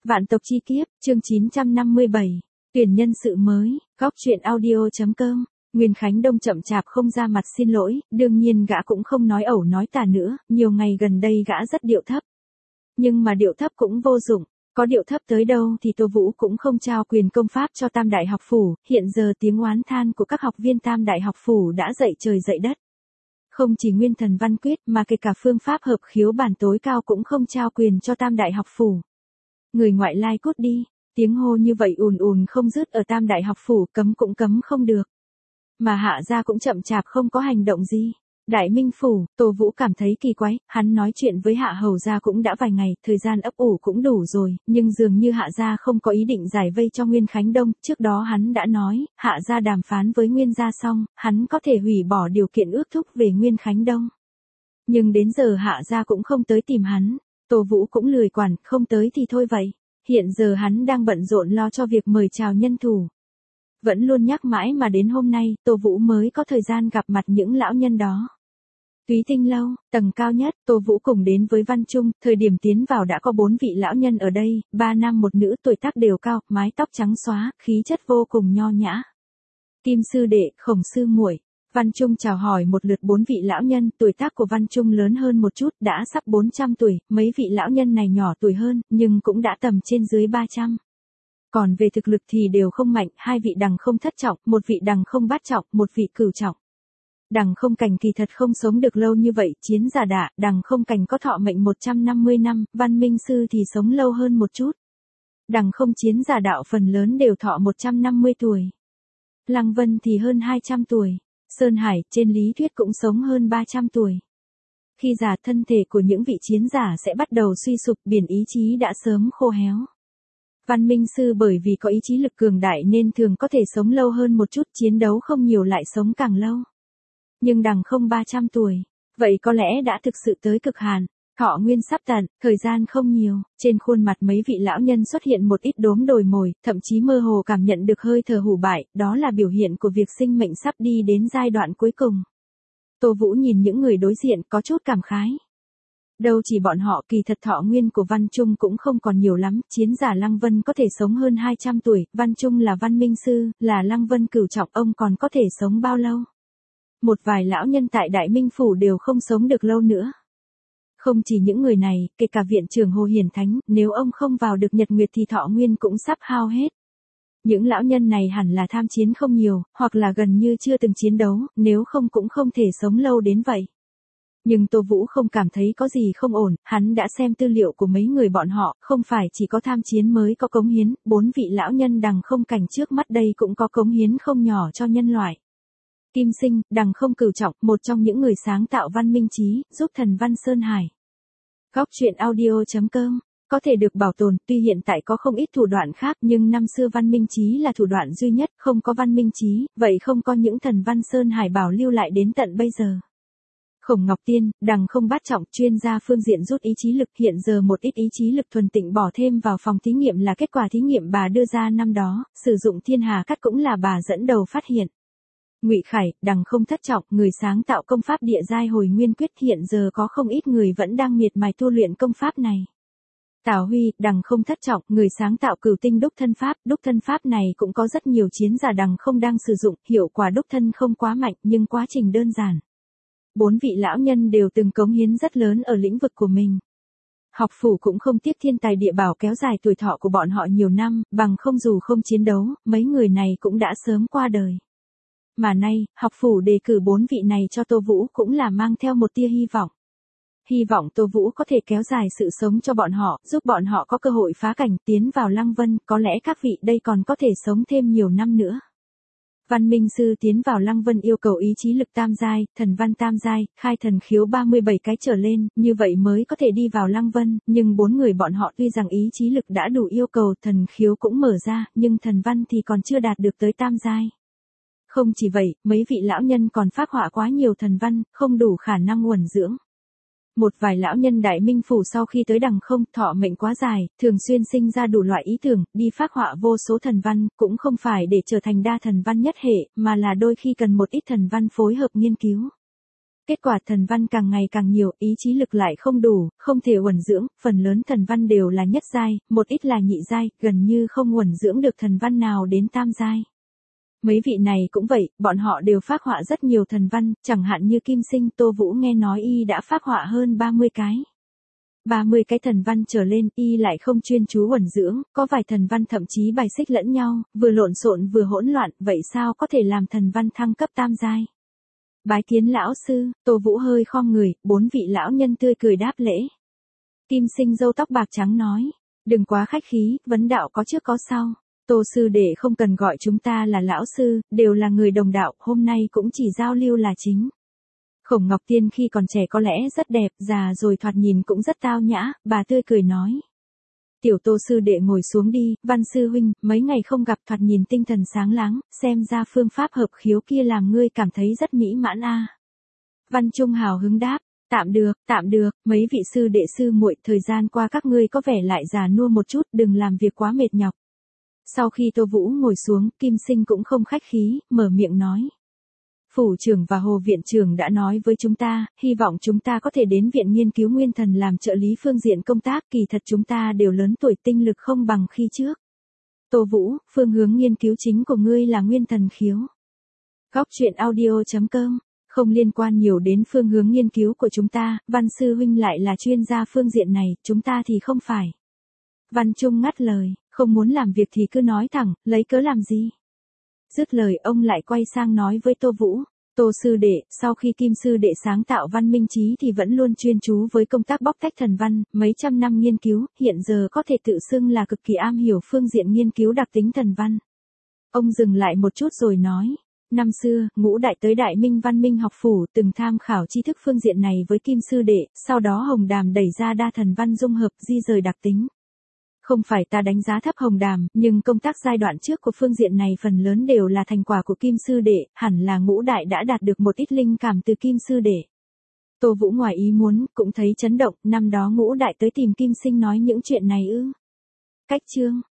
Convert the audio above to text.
Vạn tộc chi kiếp, chương 957. Tuyển nhân sự mới, góc truyện audio.com. Nguyên Khánh Đông chậm chạp không ra mặt xin lỗi, đương nhiên gã cũng không nói ẩu nói tả nữa, nhiều ngày gần đây gã rất điệu thấp. Nhưng mà điệu thấp cũng vô dụng, có điệu thấp tới đâu thì Tô Vũ cũng không trao quyền công pháp cho Tam Đại học phủ, hiện giờ tiếng oán than của các học viên Tam Đại học phủ đã dậy trời dậy đất. Không chỉ nguyên thần văn quyết mà kể cả phương pháp hợp khiếu bản tối cao cũng không trao quyền cho Tam Đại học phủ. Người ngoại lai cút đi, tiếng hô như vậy ùn ùn không dứt ở Tam Đại học phủ, cấm cũng cấm không được. Mà Hạ gia cũng chậm chạp không có hành động gì. Đại Minh phủ, Tô Vũ cảm thấy kỳ quái, hắn nói chuyện với Hạ hầu gia cũng đã vài ngày, thời gian ấp ủ cũng đủ rồi, nhưng dường như Hạ gia không có ý định giải vây cho Nguyên Khánh Đông, trước đó hắn đã nói, Hạ gia đàm phán với Nguyên gia xong, hắn có thể hủy bỏ điều kiện ước thúc về Nguyên Khánh Đông. Nhưng đến giờ Hạ gia cũng không tới tìm hắn, Tô Vũ cũng lười quản, không tới thì thôi vậy. Hiện giờ hắn đang bận rộn lo cho việc mời chào nhân thủ. Vẫn luôn nhắc mãi mà đến hôm nay, Tô Vũ mới có thời gian gặp mặt những lão nhân đó. Túy Tinh lâu, tầng cao nhất, Tô Vũ cùng đến với Văn Trung, thời điểm tiến vào đã có 4 vị lão nhân ở đây, 3 nam 1 nữ, tuổi tác đều cao, mái tóc trắng xóa, khí chất vô cùng nho nhã. Kim sư đệ, Khổng sư muội. Văn Trung chào hỏi một lượt 4 vị lão nhân, tuổi tác của Văn Trung lớn hơn một chút, đã sắp 400 tuổi, mấy vị lão nhân này nhỏ tuổi hơn, nhưng cũng đã tầm trên dưới 300. Còn về thực lực thì đều không mạnh, 2 vị đằng không thất trọng, 1 vị đằng không bát trọng, 1 vị cửu trọng. Đằng không cảnh kỳ thật không sống được lâu như vậy, chiến giả đạ, đằng không cảnh có thọ mệnh 150 năm, Văn Minh sư thì sống lâu hơn một chút. Đằng không chiến giả đạo phần lớn đều thọ 150 tuổi. Lăng Vân thì hơn 200 tuổi. Sơn Hải, trên lý thuyết cũng sống hơn 300 tuổi. Khi già thân thể của những vị chiến giả sẽ bắt đầu suy sụp, biển ý chí đã sớm khô héo. Văn Minh sư bởi vì có ý chí lực cường đại nên thường có thể sống lâu hơn một chút, chiến đấu không nhiều lại sống càng lâu. Nhưng đằng không 300 tuổi, vậy có lẽ đã thực sự tới cực hạn, thọ nguyên sắp tận, thời gian không nhiều, trên khuôn mặt mấy vị lão nhân xuất hiện một ít đốm đồi mồi, thậm chí mơ hồ cảm nhận được hơi thở hủ bại, đó là biểu hiện của việc sinh mệnh sắp đi đến giai đoạn cuối cùng. Tô Vũ nhìn những người đối diện có chút cảm khái. Đâu chỉ bọn họ, kỳ thật thọ nguyên của Văn Trung cũng không còn nhiều lắm, chiến giả Lăng Vân có thể sống hơn 200 tuổi, Văn Trung là Văn Minh sư, là Lăng Vân cửu trọng, ông còn có thể sống bao lâu? Một vài lão nhân tại Đại Minh phủ đều không sống được lâu nữa. Không chỉ những người này, kể cả viện trưởng Hồ Hiển Thánh, nếu ông không vào được Nhật Nguyệt thì thọ nguyên cũng sắp hao hết. Những lão nhân này hẳn là tham chiến không nhiều, hoặc là gần như chưa từng chiến đấu, nếu không cũng không thể sống lâu đến vậy. Nhưng Tô Vũ không cảm thấy có gì không ổn, hắn đã xem tư liệu của mấy người bọn họ, không phải chỉ có tham chiến mới có cống hiến, 4 vị lão nhân đằng không cảnh trước mắt đây cũng có cống hiến không nhỏ cho nhân loại. Kim Sinh, đằng không cửu trọng, một trong những người sáng tạo văn minh trí, giúp thần văn Sơn Hải. Góc truyện audio.com, có thể được bảo tồn, tuy hiện tại có không ít thủ đoạn khác nhưng năm xưa văn minh trí là thủ đoạn duy nhất, không có văn minh trí, vậy không có những thần văn Sơn Hải bảo lưu lại đến tận bây giờ. Khổng Ngọc Tiên, đằng không bát trọng, chuyên gia phương diện rút ý chí lực, hiện giờ một ít ý chí lực thuần tịnh bỏ thêm vào phòng thí nghiệm là kết quả thí nghiệm bà đưa ra năm đó, sử dụng thiên hà cắt cũng là bà dẫn đầu phát hiện. Ngụy Khải, đằng không thất trọng, người sáng tạo công pháp địa giai hồi nguyên quyết, hiện giờ có không ít người vẫn đang miệt mài tu luyện công pháp này. Tào Huy, đằng không thất trọng, người sáng tạo cửu tinh đúc thân pháp này cũng có rất nhiều chiến giả đằng không đang sử dụng, hiệu quả đúc thân không quá mạnh nhưng quá trình đơn giản. 4 vị lão nhân đều từng cống hiến rất lớn ở lĩnh vực của mình. Học phủ cũng không tiếc thiên tài địa bảo kéo dài tuổi thọ của bọn họ nhiều năm, bằng không dù không chiến đấu, mấy người này cũng đã sớm qua đời. Mà nay, học phủ đề cử 4 vị này cho Tô Vũ cũng là mang theo một tia hy vọng. Hy vọng Tô Vũ có thể kéo dài sự sống cho bọn họ, giúp bọn họ có cơ hội phá cảnh tiến vào Lăng Vân, có lẽ các vị đây còn có thể sống thêm nhiều năm nữa. Văn Minh sư tiến vào Lăng Vân yêu cầu ý chí lực tam giai, thần văn tam giai, khai thần khiếu 37 cái trở lên, như vậy mới có thể đi vào Lăng Vân, nhưng 4 người bọn họ tuy rằng ý chí lực đã đủ yêu cầu, thần khiếu cũng mở ra, nhưng thần văn thì còn chưa đạt được tới tam giai. Không chỉ vậy, mấy vị lão nhân còn phác họa quá nhiều thần văn, không đủ khả năng uẩn dưỡng. Một vài lão nhân Đại Minh phủ sau khi tới đằng không, thọ mệnh quá dài, thường xuyên sinh ra đủ loại ý tưởng, đi phác họa vô số thần văn, cũng không phải để trở thành đa thần văn nhất hệ, mà là đôi khi cần một ít thần văn phối hợp nghiên cứu. Kết quả thần văn càng ngày càng nhiều, ý chí lực lại không đủ, không thể uẩn dưỡng, phần lớn thần văn đều là nhất giai, một ít là nhị giai, gần như không uẩn dưỡng được thần văn nào đến tam giai. Mấy vị này cũng vậy, bọn họ đều phác họa rất nhiều thần văn, chẳng hạn như Kim Sinh, Tô Vũ nghe nói y đã phác họa hơn 30 cái. 30 cái thần văn trở lên, y lại không chuyên chú uẩn dưỡng, có vài thần văn thậm chí bài xích lẫn nhau, vừa lộn xộn vừa hỗn loạn, vậy sao có thể làm thần văn thăng cấp tam giai? Bái kiến lão sư, Tô Vũ hơi khom người, 4 vị lão nhân tươi cười đáp lễ. Kim Sinh râu tóc bạc trắng nói, đừng quá khách khí, vấn đạo có trước có sau. Tô sư đệ không cần gọi chúng ta là lão sư, đều là người đồng đạo, hôm nay cũng chỉ giao lưu là chính. Khổng Ngọc Tiên khi còn trẻ có lẽ rất đẹp, già rồi thoạt nhìn cũng rất tao nhã, bà tươi cười nói. Tiểu Tô sư đệ ngồi xuống đi, Văn sư huynh, mấy ngày không gặp thoạt nhìn tinh thần sáng láng, xem ra phương pháp hợp khiếu kia làm ngươi cảm thấy rất mỹ mãn a. Văn Trung hào hứng đáp, tạm được, mấy vị sư đệ sư muội, thời gian qua các ngươi có vẻ lại già nua một chút, đừng làm việc quá mệt nhọc. Sau khi Tô Vũ ngồi xuống, Kim Sinh cũng không khách khí, mở miệng nói. Phủ trưởng và Hồ viện trưởng đã nói với chúng ta, hy vọng chúng ta có thể đến viện nghiên cứu nguyên thần làm trợ lý phương diện công tác, kỳ thật chúng ta đều lớn tuổi, tinh lực không bằng khi trước. Tô Vũ, phương hướng nghiên cứu chính của ngươi là nguyên thần khiếu. Góc truyện audio.com, không liên quan nhiều đến phương hướng nghiên cứu của chúng ta, Văn sư huynh lại là chuyên gia phương diện này, chúng ta thì không phải. Văn Trung ngắt lời, không muốn làm việc thì cứ nói thẳng, lấy cớ làm gì? Dứt lời ông lại quay sang nói với Tô Vũ, Tô sư đệ, sau khi Kim sư đệ sáng tạo văn minh trí thì vẫn luôn chuyên chú với công tác bóc tách thần văn, mấy trăm năm nghiên cứu, hiện giờ có thể tự xưng là cực kỳ am hiểu phương diện nghiên cứu đặc tính thần văn. Ông dừng lại một chút rồi nói, năm xưa, Ngũ Đại tới Đại Minh Văn Minh học phủ từng tham khảo tri thức phương diện này với Kim sư đệ, sau đó Hồng Đàm đẩy ra đa thần văn dung hợp di rời đặc tính. Không phải ta đánh giá thấp Hồng Đàm, nhưng công tác giai đoạn trước của phương diện này phần lớn đều là thành quả của Kim sư đệ, hẳn là Ngũ Đại đã đạt được một ít linh cảm từ Kim sư đệ. Tô Vũ ngoài ý muốn, cũng thấy chấn động, năm đó Ngũ Đại tới tìm Kim Sinh nói những chuyện này ư? Cách chương